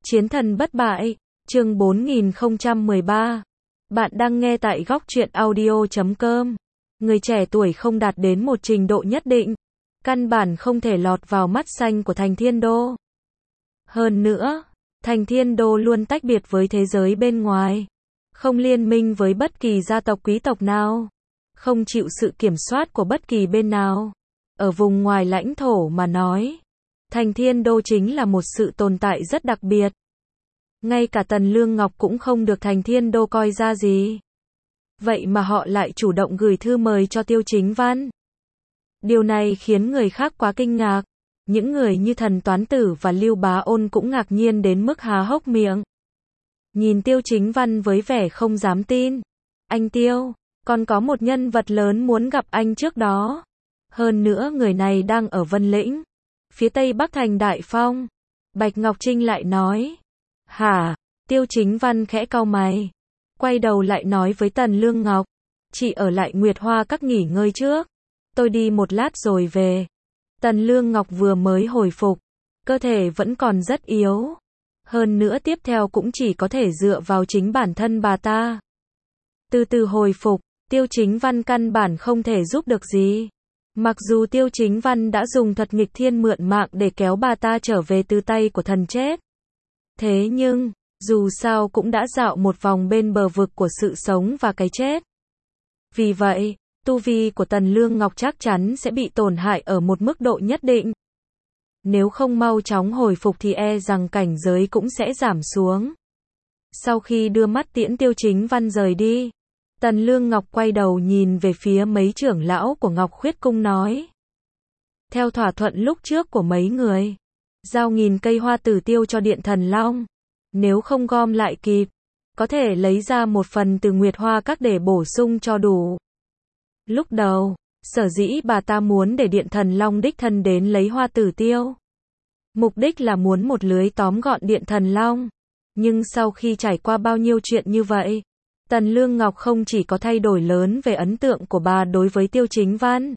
Chiến thần bất bại, chương 4013. Bạn đang nghe tại góc truyện audio.com. Người trẻ tuổi không đạt đến một trình độ nhất định, căn bản không thể lọt vào mắt xanh của Thành Thiên Đô. Hơn nữa, Thành Thiên Đô luôn tách biệt với thế giới bên ngoài, không liên minh với bất kỳ gia tộc quý tộc nào, không chịu sự kiểm soát của bất kỳ bên nào. Ở vùng ngoài lãnh thổ mà nói, Thành Thiên Đô chính là một sự tồn tại rất đặc biệt. Ngay cả Tần Lương Ngọc cũng không được Thành Thiên Đô coi ra gì. Vậy mà họ lại chủ động gửi thư mời cho Tiêu Chính Văn. Điều này khiến người khác quá kinh ngạc. Những người như Thần Toán Tử và Lưu Bá Ôn cũng ngạc nhiên đến mức há hốc miệng. Nhìn Tiêu Chính Văn với vẻ không dám tin. Anh Tiêu, còn có một nhân vật lớn muốn gặp anh trước đó. Hơn nữa người này đang ở Vân Lĩnh, phía tây bắc thành Đại Phong. Bạch Ngọc Trinh lại nói. Hả? Tiêu Chính Văn khẽ cau mày. Quay đầu lại nói với Tần Lương Ngọc. Chị ở lại Nguyệt Hoa Các nghỉ ngơi trước. Tôi đi một lát rồi về. Tần Lương Ngọc vừa mới hồi phục. Cơ thể vẫn còn rất yếu. Hơn nữa tiếp theo cũng chỉ có thể dựa vào chính bản thân bà ta. Từ từ hồi phục, Tiêu Chính Văn căn bản không thể giúp được gì. Mặc dù Tiêu Chính Văn đã dùng thuật nghịch thiên mượn mạng để kéo bà ta trở về từ tay của thần chết. Thế nhưng, dù sao cũng đã dạo một vòng bên bờ vực của sự sống và cái chết. Vì vậy, tu vi của Tần Lương Ngọc chắc chắn sẽ bị tổn hại ở một mức độ nhất định. Nếu không mau chóng hồi phục thì e rằng cảnh giới cũng sẽ giảm xuống. Sau khi đưa mắt tiễn Tiêu Chính Văn rời đi, Tần Lương Ngọc quay đầu nhìn về phía mấy trưởng lão của Ngọc Khuyết Cung nói. Theo thỏa thuận lúc trước của mấy người, giao 1000 cây hoa tử tiêu cho Điện Thần Long. Nếu không gom lại kịp, có thể lấy ra một phần từ Nguyệt Hoa Các để bổ sung cho đủ. Lúc đầu, sở dĩ bà ta muốn để Điện Thần Long đích thân đến lấy hoa tử tiêu. Mục đích là muốn một lưới tóm gọn Điện Thần Long. Nhưng sau khi trải qua bao nhiêu chuyện như vậy, Tần Lương Ngọc không chỉ có thay đổi lớn về ấn tượng của bà đối với Tiêu Chính Văn,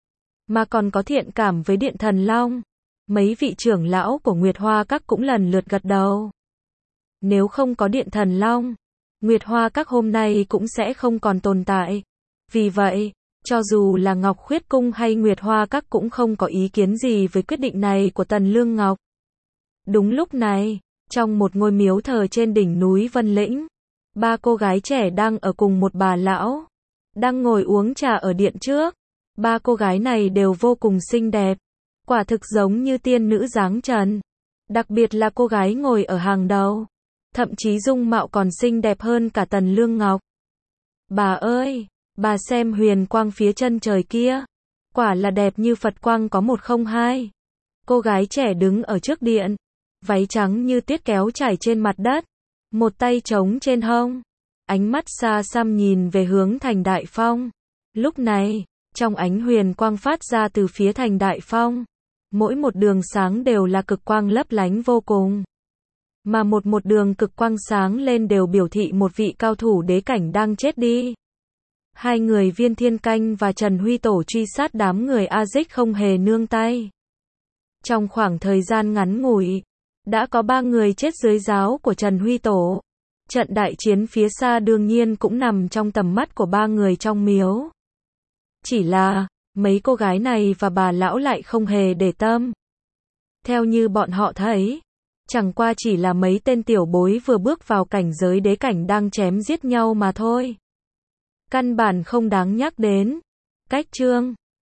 mà còn có thiện cảm với Điện Thần Long. Mấy vị trưởng lão của Nguyệt Hoa Các cũng lần lượt gật đầu. Nếu không có Điện Thần Long, Nguyệt Hoa Các hôm nay cũng sẽ không còn tồn tại. Vì vậy, cho dù là Ngọc Khuyết Cung hay Nguyệt Hoa Các cũng không có ý kiến gì với quyết định này của Tần Lương Ngọc. Đúng lúc này, trong một ngôi miếu thờ trên đỉnh núi Vân Lĩnh, 3 cô gái trẻ đang ở cùng một bà lão, đang ngồi uống trà ở điện trước. 3 cô gái này đều vô cùng xinh đẹp, quả thực giống như tiên nữ dáng trần. Đặc biệt là cô gái ngồi ở hàng đầu, thậm chí dung mạo còn xinh đẹp hơn cả Tần Lương Ngọc. Bà ơi, bà xem huyền quang phía chân trời kia, quả là đẹp như Phật quang có 102. Cô gái trẻ đứng ở trước điện, váy trắng như tuyết kéo trải trên mặt đất, một tay trống trên hông, ánh mắt xa xăm nhìn về hướng thành Đại Phong. Lúc này, trong ánh huyền quang phát ra từ phía thành Đại Phong, mỗi một đường sáng đều là cực quang lấp lánh vô cùng. Mà một đường cực quang sáng lên đều biểu thị một vị cao thủ đế cảnh đang chết đi. Hai người Viên Thiên Canh và Trần Huy Tổ truy sát đám người A Dích không hề nương tay. Trong khoảng thời gian ngắn ngủi, đã có 3 người chết dưới giáo của Trần Huy Tổ. Trận đại chiến phía xa đương nhiên cũng nằm trong tầm mắt của 3 người trong miếu. Chỉ là, mấy cô gái này và bà lão lại không hề để tâm. Theo như bọn họ thấy, chẳng qua chỉ là mấy tên tiểu bối vừa bước vào cảnh giới đế cảnh đang chém giết nhau mà thôi. Căn bản không đáng nhắc đến. Cách chương